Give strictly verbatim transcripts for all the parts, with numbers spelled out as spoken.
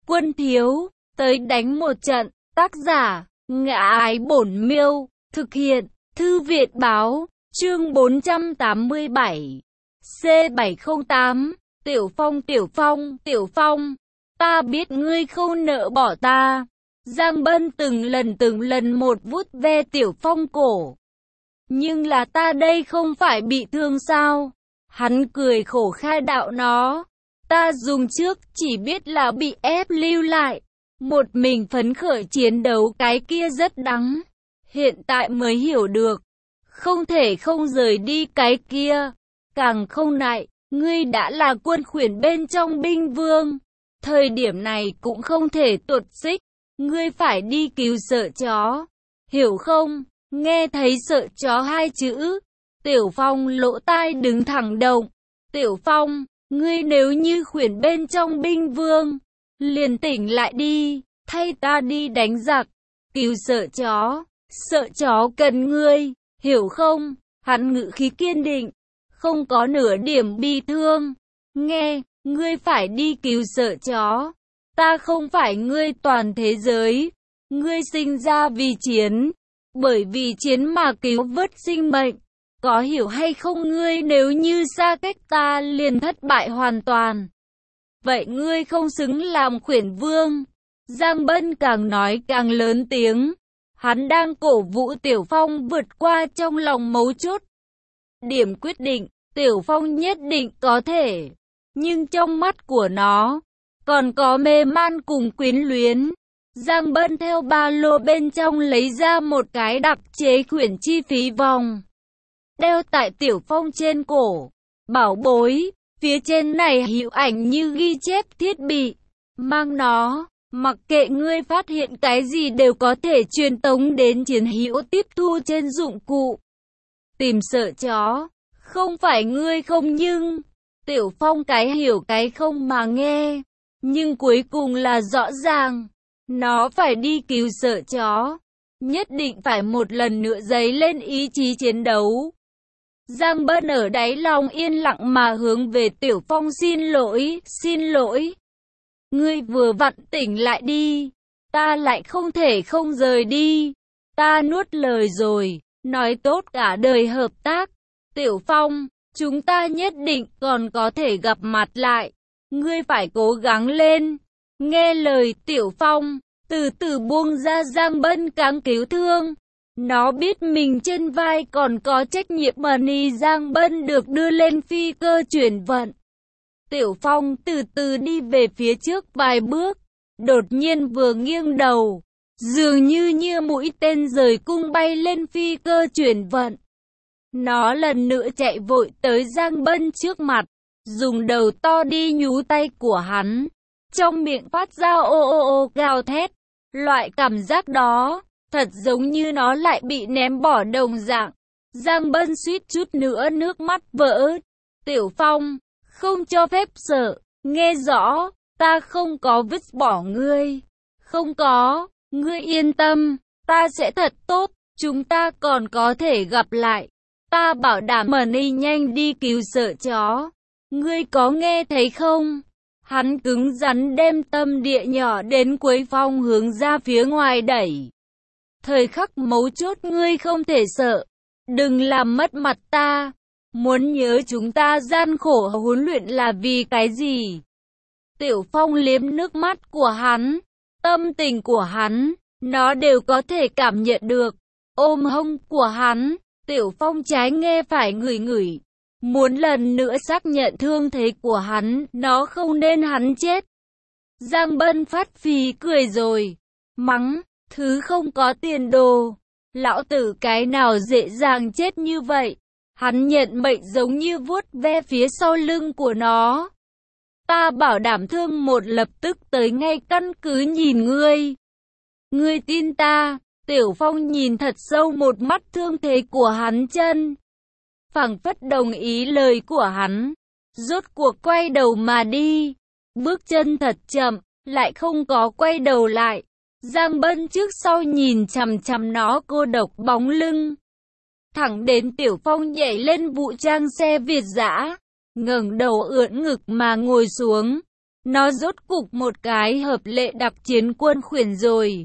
Quân thiếu, tới đánh một trận. Tác giả, Ngã Ái Bổn Miêu. Thực hiện, Thư viện báo. Chương bốn trăm tám mươi bảy. C bảy không tám. Tiểu Phong, Tiểu Phong, Tiểu Phong. Ta biết ngươi không nỡ bỏ ta. Giang Bân từng lần từng lần một vuốt ve Tiểu Phong cổ. Nhưng là ta đây không phải bị thương sao? Hắn cười khổ khai đạo nó. Ta dùng trước chỉ biết là bị ép lưu lại. Một mình phấn khởi chiến đấu cái kia rất đắng. Hiện tại mới hiểu được. Không thể không rời đi cái kia. Càng không nại, ngươi đã là quân khuyển bên trong binh vương. Thời điểm này cũng không thể tuột xích. Ngươi phải đi cứu sợ chó. Hiểu không? Nghe thấy sợ chó hai chữ. Tiểu Phong lỗ tai đứng thẳng động. Tiểu Phong, ngươi nếu như khuyển bên trong binh vương, liền tỉnh lại đi, thay ta đi đánh giặc, cứu sợ chó, sợ chó cần ngươi, hiểu không? Hắn ngữ khí kiên định, không có nửa điểm bi thương. Nghe, ngươi phải đi cứu sợ chó, ta không phải ngươi toàn thế giới, ngươi sinh ra vì chiến, bởi vì chiến mà cứu vớt sinh mệnh. Có hiểu hay không, ngươi nếu như xa cách ta liền thất bại hoàn toàn. Vậy ngươi không xứng làm khuyển vương. Giang Bân càng nói càng lớn tiếng. Hắn đang cổ vũ Tiểu Phong vượt qua trong lòng mấu chốt. Điểm quyết định, Tiểu Phong nhất định có thể. Nhưng trong mắt của nó, còn có mê man cùng quyến luyến. Giang Bân theo ba lô bên trong lấy ra một cái đặc chế khuyển chi phí vòng. Đeo tại Tiểu Phong trên cổ. Bảo bối, phía trên này hiệu ảnh như ghi chép thiết bị. Mang nó, mặc kệ ngươi phát hiện cái gì đều có thể truyền tống đến chiến hữu tiếp thu trên dụng cụ. Tìm sợ chó, không phải ngươi không nhưng. Tiểu Phong cái hiểu cái không mà nghe. Nhưng cuối cùng là rõ ràng. Nó phải đi cứu sợ chó. Nhất định phải một lần nữa dấy lên ý chí chiến đấu. Giang Bân ở đáy lòng yên lặng mà hướng về Tiểu Phong xin lỗi, xin lỗi. Ngươi vừa vặn tỉnh lại đi, ta lại không thể không rời đi. Ta nuốt lời rồi, nói tốt cả đời hợp tác. Tiểu Phong, chúng ta nhất định còn có thể gặp mặt lại. Ngươi phải cố gắng lên. Nghe lời Tiểu Phong, từ từ buông ra Giang Bân cáng cứu thương. Nó biết mình trên vai còn có trách nhiệm mà ni Giang Bân được đưa lên phi cơ chuyển vận. Tiểu Phong từ từ đi về phía trước vài bước, đột nhiên vừa nghiêng đầu, dường như như mũi tên rời cung bay lên phi cơ chuyển vận. Nó lần nữa chạy vội tới Giang Bân trước mặt, dùng đầu to đi nhú tay của hắn, trong miệng phát ra ô ô ô gào thét. Loại cảm giác đó thật giống như nó lại bị ném bỏ đồng dạng. Giang Bân suýt chút nữa nước mắt vỡ. Tiểu Phong, không cho phép sợ, nghe rõ, ta không có vứt bỏ ngươi. Không có, ngươi yên tâm, ta sẽ thật tốt, chúng ta còn có thể gặp lại. Ta bảo đảm Money nhanh đi cứu sợ chó. Ngươi có nghe thấy không? Hắn cứng rắn đem tâm địa nhỏ đến cuối phong hướng ra phía ngoài đẩy. Thời khắc mấu chốt ngươi không thể sợ. Đừng làm mất mặt ta. Muốn nhớ chúng ta gian khổ huấn luyện là vì cái gì? Tiểu Phong liếm nước mắt của hắn. Tâm tình của hắn, nó đều có thể cảm nhận được. Ôm hông của hắn, Tiểu Phong trái nghe phải ngửi ngửi. Muốn lần nữa xác nhận thương thế của hắn, nó không nên hắn chết. Giang Bân phát phì cười rồi. Mắng, thứ không có tiền đồ. Lão tử cái nào dễ dàng chết như vậy. Hắn nhận mệnh giống như vuốt ve phía sau lưng của nó. Ta bảo đảm thương một lập tức tới ngay căn cứ nhìn ngươi. Ngươi tin ta. Tiểu Phong nhìn thật sâu một mắt thương thế của hắn chân. Phảng phất đồng ý lời của hắn. Rốt cuộc quay đầu mà đi. Bước chân thật chậm, lại không có quay đầu lại. Giang Bân trước sau nhìn chằm chằm nó cô độc bóng lưng. Thẳng đến Tiểu Phong nhảy lên vũ trang xe Việt dã, ngẩng đầu ưỡn ngực mà ngồi xuống. Nó rốt cục một cái hợp lệ đặc chiến quân khuyển rồi.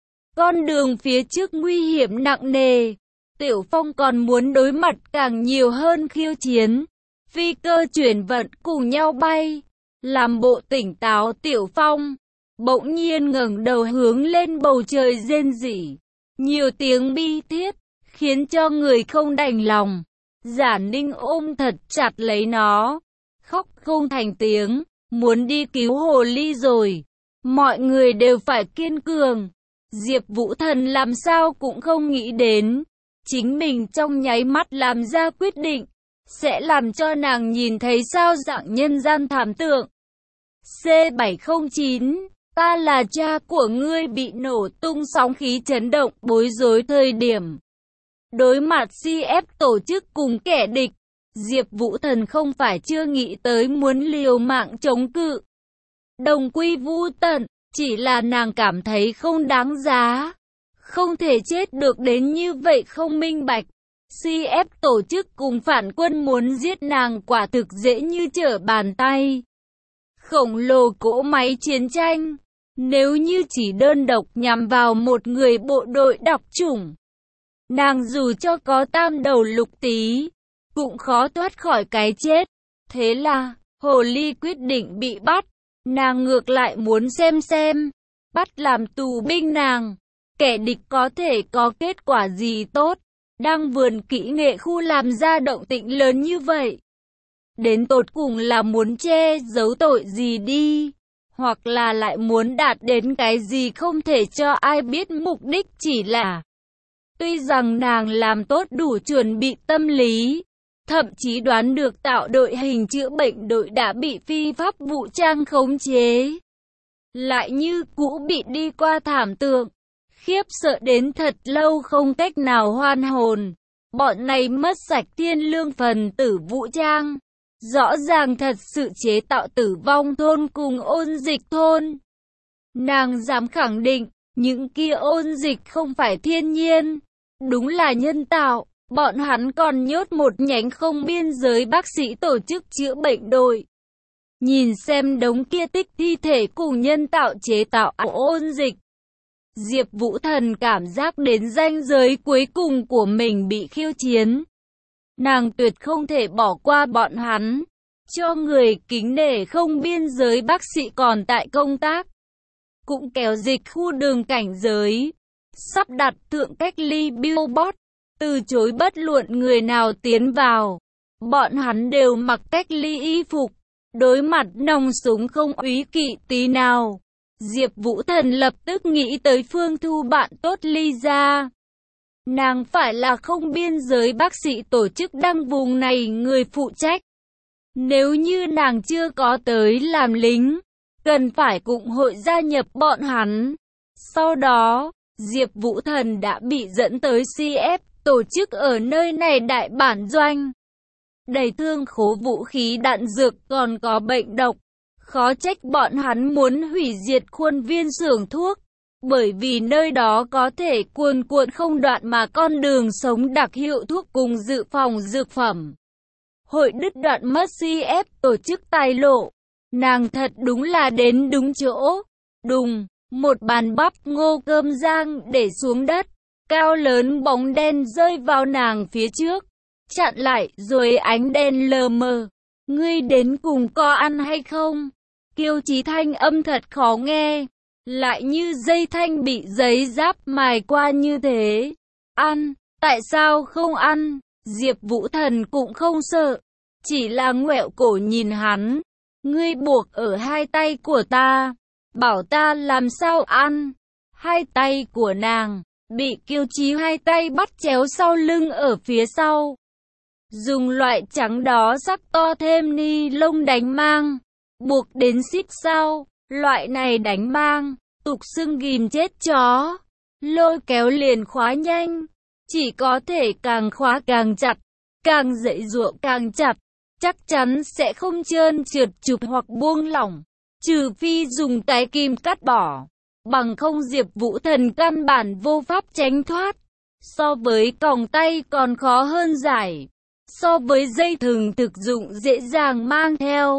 Con đường phía trước nguy hiểm nặng nề. Tiểu Phong còn muốn đối mặt càng nhiều hơn khiêu chiến. Phi cơ chuyển vận cùng nhau bay. Làm bộ tỉnh táo Tiểu Phong bỗng nhiên ngẩng đầu hướng lên bầu trời rên rỉ. Nhiều tiếng bi thiết, khiến cho người không đành lòng. Giả Ninh ôm thật chặt lấy nó, khóc không thành tiếng, muốn đi cứu hồ ly rồi. Mọi người đều phải kiên cường. Diệp Vũ Thần làm sao cũng không nghĩ đến, chính mình trong nháy mắt làm ra quyết định, sẽ làm cho nàng nhìn thấy sao dạng nhân gian thảm tượng. C bảy không chín, ta là cha của ngươi bị nổ tung sóng khí chấn động bối rối thời điểm. Đối mặt xê ép tổ chức cùng kẻ địch, Diệp Vũ Thần không phải chưa nghĩ tới muốn liều mạng chống cự. Đồng quy vu tận, chỉ là nàng cảm thấy không đáng giá. Không thể chết được đến như vậy không minh bạch. xê ép tổ chức cùng phản quân muốn giết nàng quả thực dễ như trở bàn tay. Khổng lồ cỗ máy chiến tranh, nếu như chỉ đơn độc nhằm vào một người bộ đội đặc chủng, nàng dù cho có tam đầu lục tí, cũng khó thoát khỏi cái chết. Thế là, hồ ly quyết định bị bắt. Nàng ngược lại muốn xem xem, bắt làm tù binh nàng, kẻ địch có thể có kết quả gì tốt. Đang vườn kỹ nghệ khu làm ra động tĩnh lớn như vậy, đến tột cùng là muốn che giấu tội gì đi, hoặc là lại muốn đạt đến cái gì không thể cho ai biết. Mục đích chỉ là, tuy rằng nàng làm tốt đủ chuẩn bị tâm lý, thậm chí đoán được tạo đội hình chữa bệnh đội đã bị phi pháp vũ trang khống chế, lại như cũ bị đi qua thảm tượng, khiếp sợ đến thật lâu không cách nào hoan hồn. Bọn này mất sạch thiên lương phần tử vũ trang, rõ ràng thật sự chế tạo tử vong thôn cùng ôn dịch thôn. Nàng dám khẳng định, những kia ôn dịch không phải thiên nhiên, đúng là nhân tạo. Bọn hắn còn nhốt một nhánh không biên giới bác sĩ tổ chức chữa bệnh đội. Nhìn xem đống kia tích thi thể cùng nhân tạo chế tạo ôn dịch, Diệp Vũ Thần cảm giác đến ranh giới cuối cùng của mình bị khiêu chiến. Nàng tuyệt không thể bỏ qua bọn hắn, cho người kính nể không biên giới bác sĩ còn tại công tác. Cũng kéo dịch khu đường cảnh giới, sắp đặt thượng cách ly billboard, từ chối bất luận người nào tiến vào. Bọn hắn đều mặc cách ly y phục, đối mặt nòng súng không úy kỵ tí nào. Diệp Vũ Thần lập tức nghĩ tới Phương Thu bạn tốt Lisa. Nàng phải là không biên giới bác sĩ tổ chức đăng vùng này người phụ trách. Nếu như nàng chưa có tới làm lính, cần phải cùng hội gia nhập bọn hắn. Sau đó, Diệp Vũ Thần đã bị dẫn tới xê ép tổ chức ở nơi này đại bản doanh. Đầy thương khố vũ khí đạn dược còn có bệnh độc. Khó trách bọn hắn muốn hủy diệt khuôn viên xưởng thuốc, bởi vì nơi đó có thể cuồn cuộn không đoạn mà con đường sống đặc hiệu thuốc cùng dự phòng dược phẩm. Hội đứt đoạn mất xê ép tổ chức tài lộ, nàng thật đúng là đến đúng chỗ. Đùng, một bàn bắp ngô cơm rang để xuống đất, cao lớn bóng đen rơi vào nàng phía trước, chặn lại rồi ánh đen lờ mờ. Ngươi đến cùng có ăn hay không? Kiêu Chí thanh âm thật khó nghe, lại như dây thanh bị giấy giáp mài qua như thế. Ăn, tại sao không ăn? Diệp Vũ Thần cũng không sợ, chỉ là ngoẹo cổ nhìn hắn. Ngươi buộc ở hai tay của ta, bảo ta làm sao ăn? Hai tay của nàng bị Kiêu Chí hai tay bắt chéo sau lưng ở phía sau, dùng loại trắng đó sắc to thêm ni lông đánh mang, buộc đến xít sao. Loại này đánh mang, tục xưng ghim chết chó, lôi kéo liền khóa nhanh, chỉ có thể càng khóa càng chặt, càng dậy dụa càng chặt, chắc chắn sẽ không trơn trượt chụp hoặc buông lỏng, trừ phi dùng cái kim cắt bỏ, bằng không Diệp Vũ Thần căn bản vô pháp tránh thoát. So với còng tay còn khó hơn giải, so với dây thừng thực dụng dễ dàng mang theo.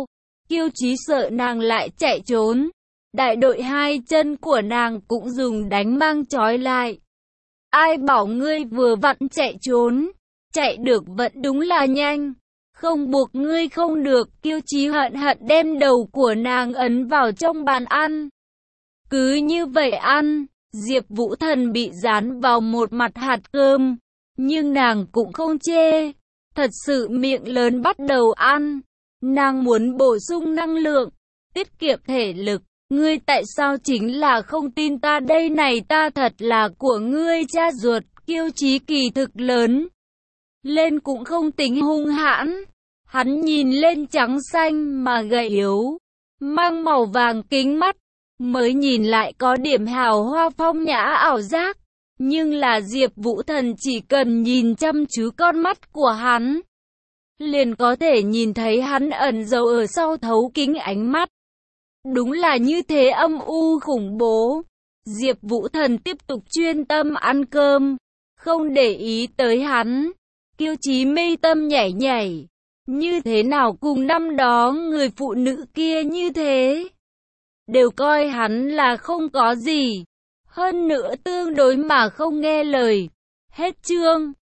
Kiêu Chí sợ nàng lại chạy trốn. Đại đội hai chân của nàng cũng dùng đánh mang trói lại. Ai bảo ngươi vừa vặn chạy trốn, chạy được vẫn đúng là nhanh. Không buộc ngươi không được. Kiêu Chí hận hận đem đầu của nàng ấn vào trong bàn ăn. Cứ như vậy ăn, Diệp Vũ Thần bị dán vào một mặt hạt cơm, nhưng nàng cũng không chê, thật sự miệng lớn bắt đầu ăn. Nàng muốn bổ sung năng lượng, tiết kiệm thể lực. Ngươi tại sao chính là không tin ta đây này, ta thật là của ngươi cha ruột. Kiêu Chí kỳ thực lớn lên cũng không tính hung hãn. Hắn nhìn lên trắng xanh mà gầy yếu, mang màu vàng kính mắt, mới nhìn lại có điểm hào hoa phong nhã ảo giác. Nhưng là Diệp Vũ Thần chỉ cần nhìn chăm chú con mắt của hắn, liền có thể nhìn thấy hắn ẩn giấu ở sau thấu kính ánh mắt. Đúng là như thế âm u khủng bố. Diệp Vũ Thần tiếp tục chuyên tâm ăn cơm, không để ý tới hắn. Kiêu Chí mi tâm nhảy nhảy. Như thế nào cùng năm đó người phụ nữ kia như thế, đều coi hắn là không có gì. Hơn nữa tương đối mà không nghe lời. Hết chương.